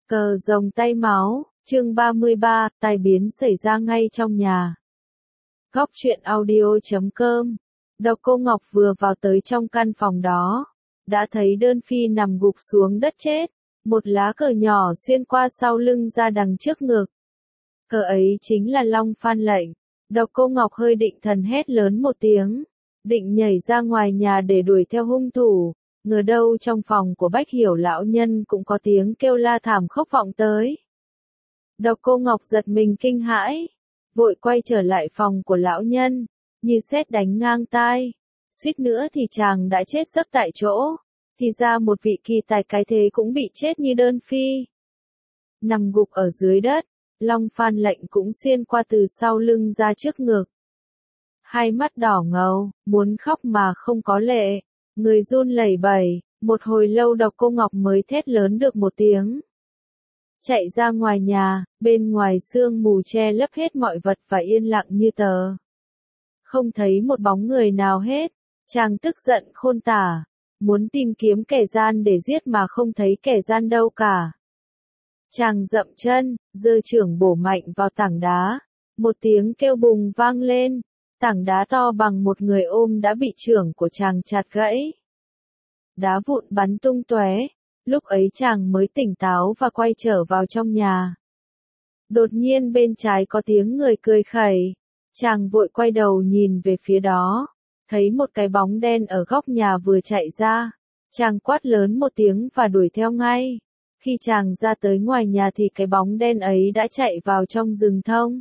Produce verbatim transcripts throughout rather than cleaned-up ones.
Cờ rồng tay máu, chương ba mươi ba, tai biến xảy ra ngay trong nhà. Góc truyện audio chấm com. Độc Cô Ngọc vừa vào tới trong căn phòng đó, đã thấy Đơn Phi nằm gục xuống đất chết, một lá cờ nhỏ xuyên qua sau lưng ra đằng trước ngực. Cờ ấy chính là Long Phan lệnh. Độc Cô Ngọc hơi định thần hét lớn một tiếng, định nhảy ra ngoài nhà để đuổi theo hung thủ. Ngờ đâu trong phòng của Bách Hiểu lão nhân cũng có tiếng kêu la thảm khốc vọng tới. Độc Cô Ngọc giật mình kinh hãi, vội quay trở lại phòng của lão nhân, như sét đánh ngang tai. Suýt nữa thì chàng đã chết giấc tại chỗ, thì ra một vị kỳ tài cái thế cũng bị chết như Đơn Phi. Nằm gục ở dưới đất, Long Phan lệnh cũng xuyên qua từ sau lưng ra trước ngực. Hai mắt đỏ ngầu, muốn khóc mà không có lệ. Người run lẩy bẩy, một hồi lâu Độc Cô Ngọc mới thét lớn được một tiếng. Chạy ra ngoài nhà, bên ngoài sương mù che lấp hết mọi vật và yên lặng như tờ. Không thấy một bóng người nào hết, chàng tức giận khôn tả, muốn tìm kiếm kẻ gian để giết mà không thấy kẻ gian đâu cả. Chàng dậm chân, giơ chưởng bổ mạnh vào tảng đá, một tiếng kêu bùng vang lên. Tảng đá to bằng một người ôm đã bị chưởng của chàng chặt gãy. Đá vụn bắn tung tóe, lúc ấy chàng mới tỉnh táo và quay trở vào trong nhà. Đột nhiên bên trái có tiếng người cười khẩy, chàng vội quay đầu nhìn về phía đó, thấy một cái bóng đen ở góc nhà vừa chạy ra. Chàng quát lớn một tiếng và đuổi theo ngay. Khi chàng ra tới ngoài nhà thì cái bóng đen ấy đã chạy vào trong rừng thông.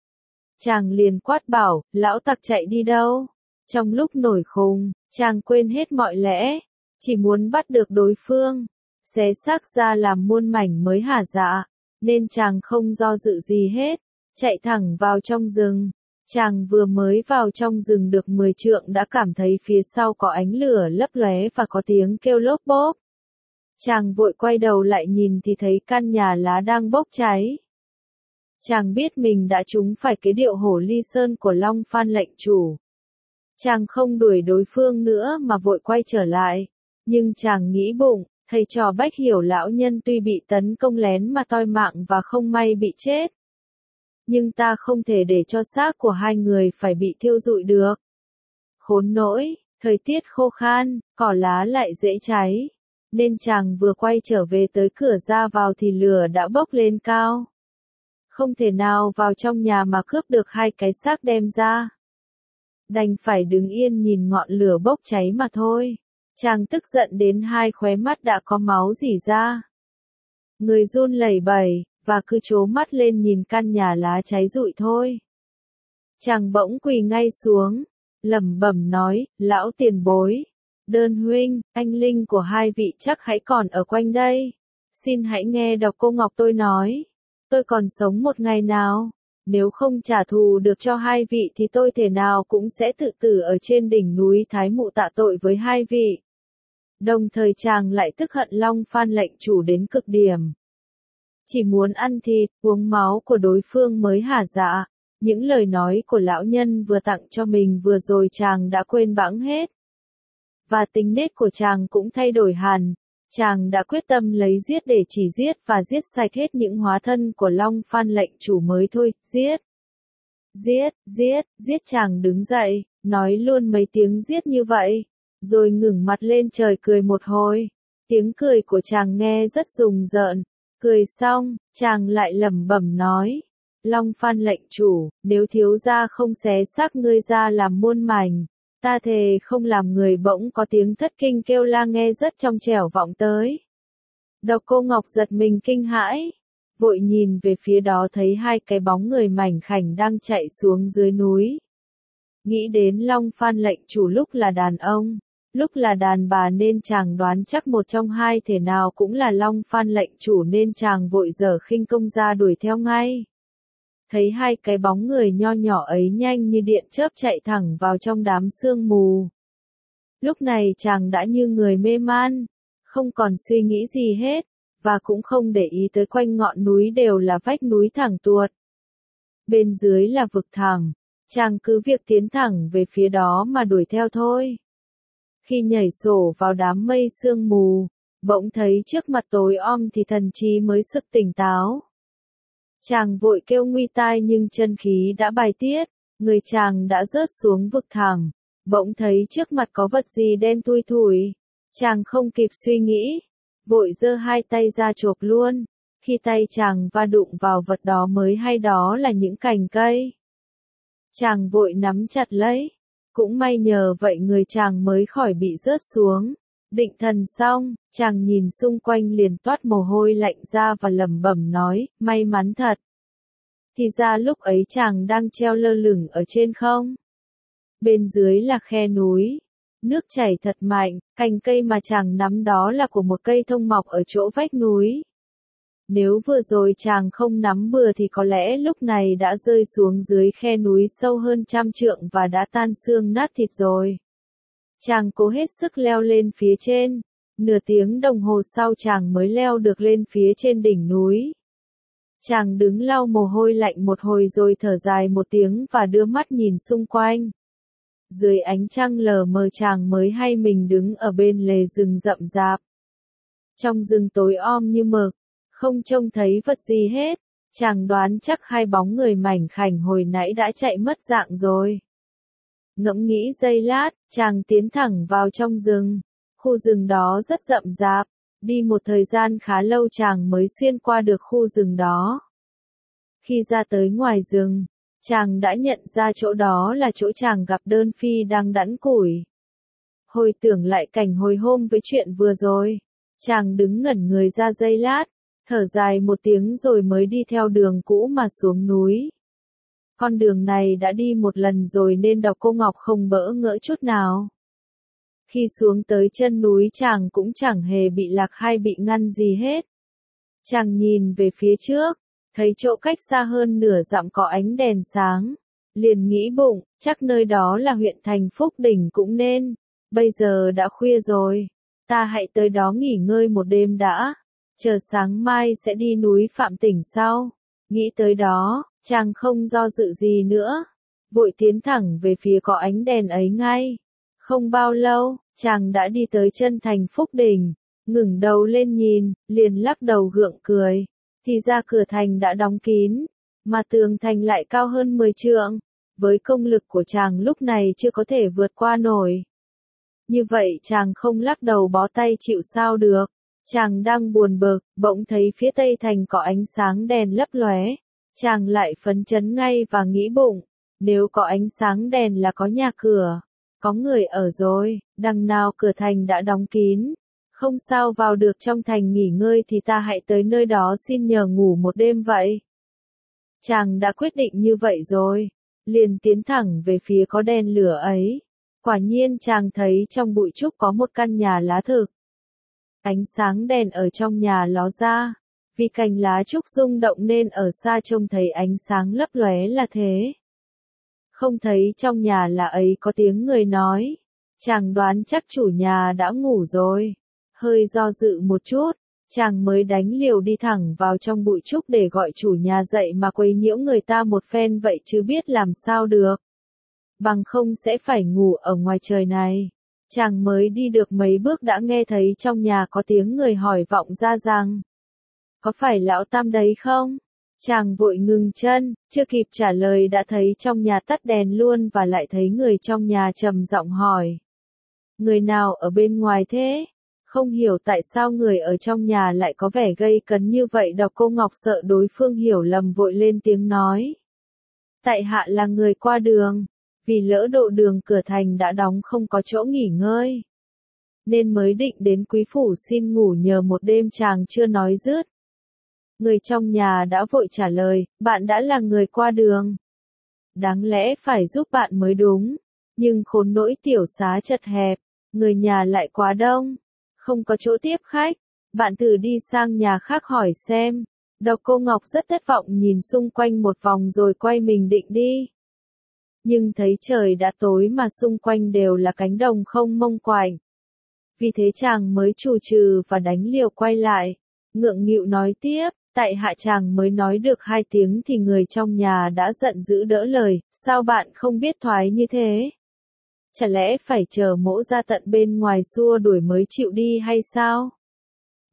Chàng liền quát bảo, lão tặc chạy đi đâu? Trong lúc nổi khùng, chàng quên hết mọi lẽ, chỉ muốn bắt được đối phương, xé xác ra làm muôn mảnh mới hả dạ, nên chàng không do dự gì hết, chạy thẳng vào trong rừng. Chàng vừa mới vào trong rừng được mười trượng đã cảm thấy phía sau có ánh lửa lấp lóe và có tiếng kêu lốp bốp. Chàng vội quay đầu lại nhìn thì thấy căn nhà lá đang bốc cháy. Chàng biết mình đã trúng phải cái điệu hổ ly sơn của Long Phan lệnh chủ. Chàng không đuổi đối phương nữa mà vội quay trở lại. Nhưng chàng nghĩ bụng, thầy trò Bách Hiểu lão nhân tuy bị tấn công lén mà toi mạng và không may bị chết. Nhưng ta không thể để cho xác của hai người phải bị thiêu rụi được. Khốn nỗi, thời tiết khô khan, cỏ lá lại dễ cháy. Nên chàng vừa quay trở về tới cửa ra vào thì lửa đã bốc lên cao. Không thể nào vào trong nhà mà cướp được hai cái xác đem ra. Đành phải đứng yên nhìn ngọn lửa bốc cháy mà thôi. Chàng tức giận đến hai khóe mắt đã có máu rỉ ra. Người run lẩy bẩy, và cứ trố mắt lên nhìn căn nhà lá cháy rụi thôi. Chàng bỗng quỳ ngay xuống, lẩm bẩm nói, lão tiền bối, Đơn huynh, anh linh của hai vị chắc hãy còn ở quanh đây. Xin hãy nghe Độc Cô Ngọc tôi nói. Tôi còn sống một ngày nào, nếu không trả thù được cho hai vị thì tôi thể nào cũng sẽ tự tử ở trên đỉnh núi Thái Mụ tạ tội với hai vị. Đồng thời chàng lại tức hận Long Phan lệnh chủ đến cực điểm. Chỉ muốn ăn thịt, uống máu của đối phương mới hả dạ. Những lời nói của lão nhân vừa tặng cho mình vừa rồi chàng đã quên bẵng hết. Và tính nết của chàng cũng thay đổi hẳn. Chàng đã quyết tâm lấy giết để chỉ giết và giết sạch hết những hóa thân của Long Phan lệnh chủ mới thôi, giết. Giết, giết, giết chàng đứng dậy, nói luôn mấy tiếng giết như vậy, rồi ngẩng mặt lên trời cười một hồi. Tiếng cười của chàng nghe rất rùng rợn, cười xong, chàng lại lẩm bẩm nói, Long Phan lệnh chủ, nếu thiếu gia không xé xác ngươi ra làm muôn mảnh, ta thề không làm người. Bỗng có tiếng thất kinh kêu la nghe rất trong trẻo vọng tới. Độc Cô Ngọc giật mình kinh hãi, vội nhìn về phía đó thấy hai cái bóng người mảnh khảnh đang chạy xuống dưới núi. Nghĩ đến Long Phan lệnh chủ lúc là đàn ông, lúc là đàn bà nên chàng đoán chắc một trong hai thể nào cũng là Long Phan lệnh chủ nên chàng vội giở khinh công ra đuổi theo ngay. Thấy hai cái bóng người nho nhỏ ấy nhanh như điện chớp chạy thẳng vào trong đám sương mù. Lúc này chàng đã như người mê man, không còn suy nghĩ gì hết, và cũng không để ý tới quanh ngọn núi đều là vách núi thẳng tuột. Bên dưới là vực thẳm, chàng cứ việc tiến thẳng về phía đó mà đuổi theo thôi. Khi nhảy sổ vào đám mây sương mù, bỗng thấy trước mặt tối om thì thần trí mới sực tỉnh táo. Chàng vội kêu nguy tai nhưng chân khí đã bài tiết, người chàng đã rớt xuống vực thẳm, bỗng thấy trước mặt có vật gì đen thui thủi. Chàng không kịp suy nghĩ, vội giơ hai tay ra chộp luôn, khi tay chàng va đụng vào vật đó mới hay đó là những cành cây. Chàng vội nắm chặt lấy, cũng may nhờ vậy người chàng mới khỏi bị rớt xuống. Định thần xong, chàng nhìn xung quanh liền toát mồ hôi lạnh ra và lẩm bẩm nói, may mắn thật. Thì ra lúc ấy chàng đang treo lơ lửng ở trên không. Bên dưới là khe núi, nước chảy thật mạnh, cành cây mà chàng nắm đó là của một cây thông mọc ở chỗ vách núi. Nếu vừa rồi chàng không nắm bừa thì có lẽ lúc này đã rơi xuống dưới khe núi sâu hơn trăm trượng và đã tan xương nát thịt rồi. Chàng cố hết sức leo lên phía trên, nửa tiếng đồng hồ sau chàng mới leo được lên phía trên đỉnh núi. Chàng đứng lau mồ hôi lạnh một hồi rồi thở dài một tiếng và đưa mắt nhìn xung quanh. Dưới ánh trăng lờ mờ chàng mới hay mình đứng ở bên lề rừng rậm rạp. Trong rừng tối om như mực, không trông thấy vật gì hết, chàng đoán chắc hai bóng người mảnh khảnh hồi nãy đã chạy mất dạng rồi. Ngẫm nghĩ giây lát, chàng tiến thẳng vào trong rừng. Khu rừng đó rất rậm rạp, đi một thời gian khá lâu chàng mới xuyên qua được khu rừng đó. Khi ra tới ngoài rừng, chàng đã nhận ra chỗ đó là chỗ chàng gặp Đơn Phi đang đẵn củi. Hồi tưởng lại cảnh hồi hôm với chuyện vừa rồi, chàng đứng ngẩn người ra giây lát, thở dài một tiếng rồi mới đi theo đường cũ mà xuống núi. Con đường này đã đi một lần rồi nên Độc Cô Ngọc không bỡ ngỡ chút nào. Khi xuống tới chân núi chàng cũng chẳng hề bị lạc hay bị ngăn gì hết. Chàng nhìn về phía trước, thấy chỗ cách xa hơn nửa dặm có ánh đèn sáng. Liền nghĩ bụng, chắc nơi đó là huyện thành Phúc Đỉnh cũng nên. Bây giờ đã khuya rồi, ta hãy tới đó nghỉ ngơi một đêm đã. Chờ sáng mai sẽ đi núi Phạm Tỉnh sau. Nghĩ tới đó, chàng không do dự gì nữa, vội tiến thẳng về phía có ánh đèn ấy ngay. Không bao lâu, chàng đã đi tới chân thành Phúc Đỉnh, ngẩng đầu lên nhìn, liền lắc đầu gượng cười. Thì ra cửa thành đã đóng kín, mà tường thành lại cao hơn mười trượng, với công lực của chàng lúc này chưa có thể vượt qua nổi. Như vậy chàng không lắc đầu bó tay chịu sao được. Chàng đang buồn bực, bỗng thấy phía tây thành có ánh sáng đèn lấp lóe. Chàng lại phấn chấn ngay và nghĩ bụng, nếu có ánh sáng đèn là có nhà cửa, có người ở rồi, đằng nào cửa thành đã đóng kín, không sao vào được trong thành nghỉ ngơi thì ta hãy tới nơi đó xin nhờ ngủ một đêm vậy. Chàng đã quyết định như vậy rồi, liền tiến thẳng về phía có đèn lửa ấy. Quả nhiên chàng thấy trong bụi trúc có một căn nhà lá thực. Ánh sáng đèn ở trong nhà ló ra, vì cành lá trúc rung động nên ở xa trông thấy ánh sáng lấp lóe là thế. Không thấy trong nhà là ấy có tiếng người nói, chàng đoán chắc chủ nhà đã ngủ rồi. Hơi do dự một chút, chàng mới đánh liều đi thẳng vào trong bụi trúc để gọi chủ nhà dậy mà quấy nhiễu người ta một phen vậy chứ biết làm sao được. Bằng không sẽ phải ngủ ở ngoài trời này. Chàng mới đi được mấy bước đã nghe thấy trong nhà có tiếng người hỏi vọng ra rằng, có phải lão Tam đấy không? Chàng vội ngừng chân, chưa kịp trả lời đã thấy trong nhà tắt đèn luôn và lại thấy người trong nhà trầm giọng hỏi. Người nào ở bên ngoài thế? Không hiểu tại sao người ở trong nhà lại có vẻ gây cấn như vậy. Độc Cô Ngọc sợ đối phương hiểu lầm vội lên tiếng nói. Tại hạ là người qua đường, vì lỡ độ đường cửa thành đã đóng không có chỗ nghỉ ngơi, nên mới định đến quý phủ xin ngủ nhờ một đêm. Chàng chưa nói dứt, người trong nhà đã vội trả lời, bạn đã là người qua đường, đáng lẽ phải giúp bạn mới đúng, nhưng khốn nỗi tiểu xá chật hẹp, người nhà lại quá đông, không có chỗ tiếp khách, bạn thử đi sang nhà khác hỏi xem. Độc Cô Ngọc rất thất vọng nhìn xung quanh một vòng rồi quay mình định đi. Nhưng thấy trời đã tối mà xung quanh đều là cánh đồng không mông quạnh. Vì thế chàng mới chù trừ và đánh liều quay lại, ngượng nghịu nói tiếp, tại hạ. Chàng mới nói được hai tiếng thì người trong nhà đã giận dữ đỡ lời, sao bạn không biết thoái như thế? Chả lẽ phải chờ mỗ ra tận bên ngoài xua đuổi mới chịu đi hay sao?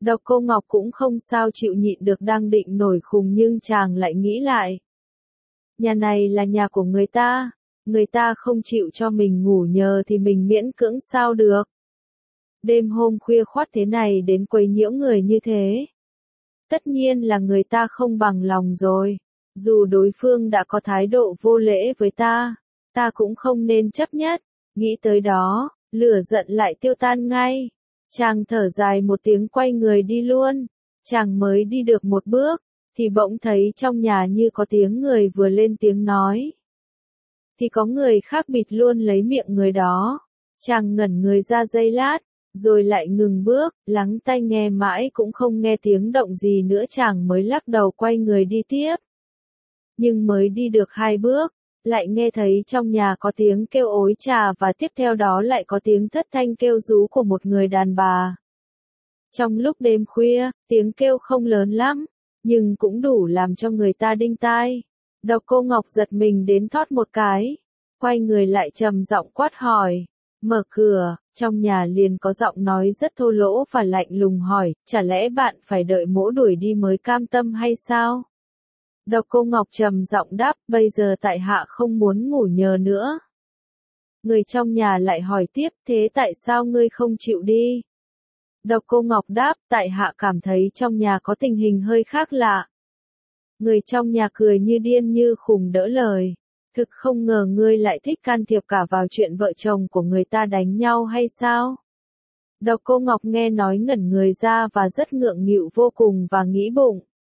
Độc Cô Ngọc cũng không sao chịu nhịn được đang định nổi khùng nhưng chàng lại nghĩ lại. Nhà này là nhà của người ta, người ta không chịu cho mình ngủ nhờ thì mình miễn cưỡng sao được. Đêm hôm khuya khoắt thế này đến quấy nhiễu người như thế. Tất nhiên là người ta không bằng lòng rồi. Dù đối phương đã có thái độ vô lễ với ta, ta cũng không nên chấp nhất. Nghĩ tới đó, lửa giận lại tiêu tan ngay. Chàng thở dài một tiếng quay người đi luôn. Chàng mới đi được một bước, thì bỗng thấy trong nhà như có tiếng người vừa lên tiếng nói. Thì có người khác bịt luôn lấy miệng người đó. Chàng ngẩn người ra giây lát, rồi lại ngừng bước, lắng tai nghe mãi cũng không nghe tiếng động gì nữa chàng mới lắc đầu quay người đi tiếp. Nhưng mới đi được hai bước, lại nghe thấy trong nhà có tiếng kêu ối trà và tiếp theo đó lại có tiếng thất thanh kêu rú của một người đàn bà. Trong lúc đêm khuya, tiếng kêu không lớn lắm, nhưng cũng đủ làm cho người ta đinh tai. Độc Cô Ngọc giật mình đến thót một cái, quay người lại trầm giọng quát hỏi. Mở cửa, trong nhà liền có giọng nói rất thô lỗ và lạnh lùng hỏi, chả lẽ bạn phải đợi mỗ đuổi đi mới cam tâm hay sao? Độc Cô Ngọc trầm giọng đáp, bây giờ tại hạ không muốn ngủ nhờ nữa. Người trong nhà lại hỏi tiếp, thế tại sao ngươi không chịu đi? Độc Cô Ngọc đáp, tại hạ cảm thấy trong nhà có tình hình hơi khác lạ. Người trong nhà cười như điên như khùng đỡ lời. Thực không ngờ ngươi lại thích can thiệp cả vào chuyện vợ chồng của người ta đánh nhau hay sao? Độc Cô Ngọc nghe nói ngẩn người ra và rất ngượng nghịu vô cùng và nghĩ bụng.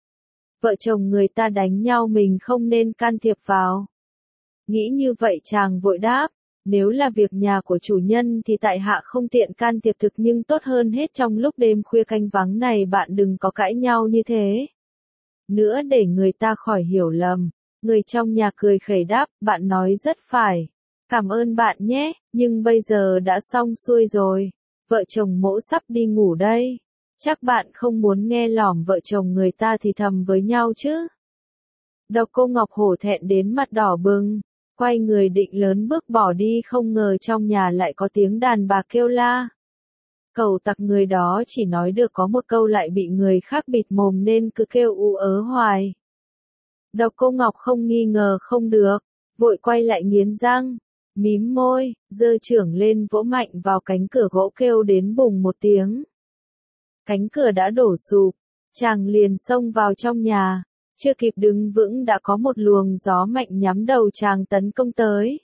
Vợ chồng người ta đánh nhau mình không nên can thiệp vào. Nghĩ như vậy chàng vội đáp, nếu là việc nhà của chủ nhân thì tại hạ không tiện can thiệp thực nhưng tốt hơn hết trong lúc đêm khuya canh vắng này bạn đừng có cãi nhau như thế. Nữa để người ta khỏi hiểu lầm. Người trong nhà cười khẩy đáp, bạn nói rất phải. Cảm ơn bạn nhé, nhưng bây giờ đã xong xuôi rồi. Vợ chồng mỗ sắp đi ngủ đây. Chắc bạn không muốn nghe lỏm vợ chồng người ta thì thầm với nhau chứ. Độc Cô Ngọc hổ thẹn đến mặt đỏ bừng. Quay người định lớn bước bỏ đi không ngờ trong nhà lại có tiếng đàn bà kêu la. Cẩu tặc người đó chỉ nói được có một câu lại bị người khác bịt mồm nên cứ kêu ú ớ hoài. Độc Cô Ngọc không nghi ngờ không được, vội quay lại nghiến răng, mím môi, giơ chưởng lên vỗ mạnh vào cánh cửa gỗ kêu đến bùng một tiếng. Cánh cửa đã đổ sụp, chàng liền xông vào trong nhà, chưa kịp đứng vững đã có một luồng gió mạnh nhắm đầu chàng tấn công tới.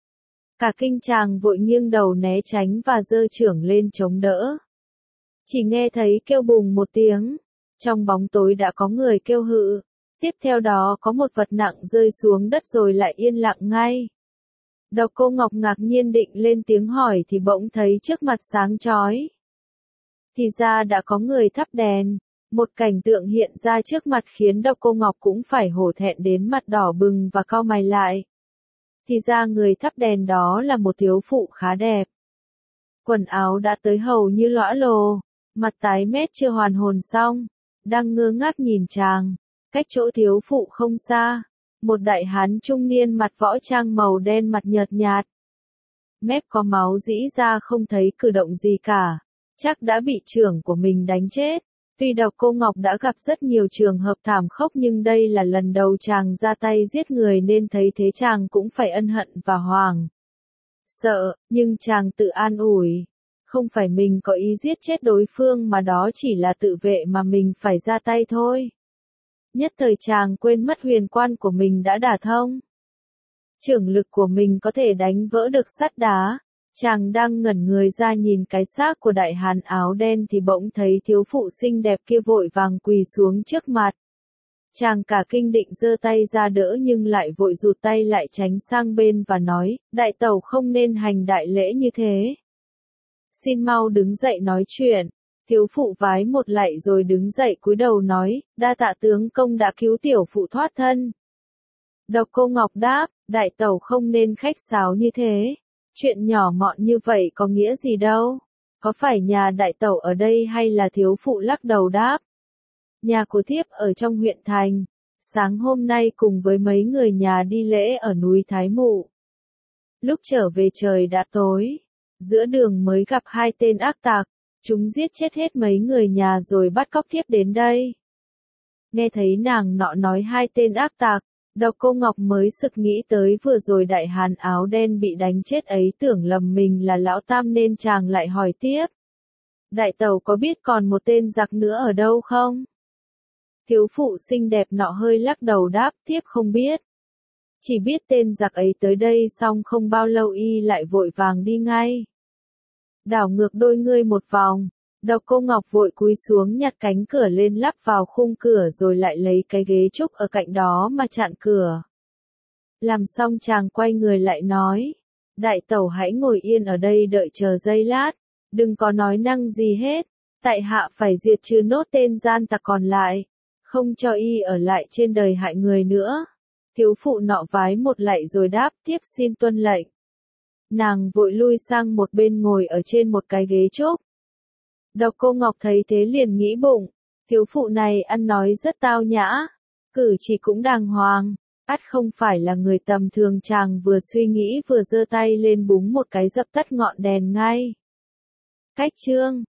Cả kinh chàng vội nghiêng đầu né tránh và giơ chưởng lên chống đỡ. Chỉ nghe thấy kêu bùng một tiếng, trong bóng tối đã có người kêu hự. Tiếp theo đó có một vật nặng rơi xuống đất rồi lại yên lặng ngay. Độc Cô Ngọc ngạc nhiên định lên tiếng hỏi thì bỗng thấy trước mặt sáng chói. Thì ra đã có người thắp đèn, một cảnh tượng hiện ra trước mặt khiến Độc Cô Ngọc cũng phải hổ thẹn đến mặt đỏ bừng và cau mày lại. Thì ra người thắp đèn đó là một thiếu phụ khá đẹp. Quần áo đã tới hầu như lõa lồ, mặt tái mét chưa hoàn hồn xong, đang ngơ ngác nhìn chàng. Cách chỗ thiếu phụ không xa, một đại hán trung niên mặt võ trang màu đen mặt nhợt nhạt. Mép có máu rĩ ra không thấy cử động gì cả, chắc đã bị trưởng của mình đánh chết. Tuy Độc Cô Ngọc đã gặp rất nhiều trường hợp thảm khốc nhưng đây là lần đầu chàng ra tay giết người nên thấy thế chàng cũng phải ân hận và hoảng sợ, nhưng chàng tự an ủi. Không phải mình có ý giết chết đối phương mà đó chỉ là tự vệ mà mình phải ra tay thôi. Nhất thời chàng quên mất huyền quan của mình đã đả thông. Chưởng lực của mình có thể đánh vỡ được sắt đá. Chàng đang ngẩn người ra nhìn cái xác của đại hán áo đen thì bỗng thấy thiếu phụ xinh đẹp kia vội vàng quỳ xuống trước mặt. Chàng cả kinh định giơ tay ra đỡ nhưng lại vội rụt tay lại tránh sang bên và nói, đại tẩu không nên hành đại lễ như thế. Xin mau đứng dậy nói chuyện. Thiếu phụ vái một lạy rồi đứng dậy cúi đầu nói, đa tạ tướng công đã cứu tiểu phụ thoát thân. Độc Cô Ngọc đáp, đại tẩu không nên khách sáo như thế. Chuyện nhỏ mọn như vậy có nghĩa gì đâu. Có phải nhà đại tẩu ở đây hay là thiếu phụ lắc đầu đáp. Nhà của thiếp ở trong huyện thành. Sáng hôm nay cùng với mấy người nhà đi lễ ở núi Thái Mụ. Lúc trở về trời đã tối. Giữa đường mới gặp hai tên ác tặc. Chúng giết chết hết mấy người nhà rồi bắt cóc thiếp đến đây. Nghe thấy nàng nọ nói hai tên ác tặc, Độc Cô Ngọc mới sực nghĩ tới vừa rồi đại hán áo đen bị đánh chết ấy tưởng lầm mình là lão tam nên chàng lại hỏi tiếp. Đại tẩu có biết còn một tên giặc nữa ở đâu không? Thiếu phụ xinh đẹp nọ hơi lắc đầu đáp, thiếp không biết. Chỉ biết tên giặc ấy tới đây xong không bao lâu y lại vội vàng đi ngay. Đảo ngược đôi ngươi một vòng, Độc Cô Ngọc vội cúi xuống nhặt cánh cửa lên lắp vào khung cửa rồi lại lấy cái ghế trúc ở cạnh đó mà chặn cửa. Làm xong chàng quay người lại nói, đại tẩu hãy ngồi yên ở đây đợi chờ giây lát, đừng có nói năng gì hết, tại hạ phải diệt trừ nốt tên gian tặc còn lại, không cho y ở lại trên đời hại người nữa. Thiếu phụ nọ vái một lạy rồi đáp, tiếp xin tuân lệnh. Nàng vội lui sang một bên ngồi ở trên một cái ghế trúc. Độc Cô Ngọc thấy thế liền nghĩ bụng, thiếu phụ này ăn nói rất tao nhã, cử chỉ cũng đàng hoàng, ắt không phải là người tầm thường. Chàng vừa suy nghĩ vừa giơ tay lên búng một cái dập tắt ngọn đèn ngay. Cách chương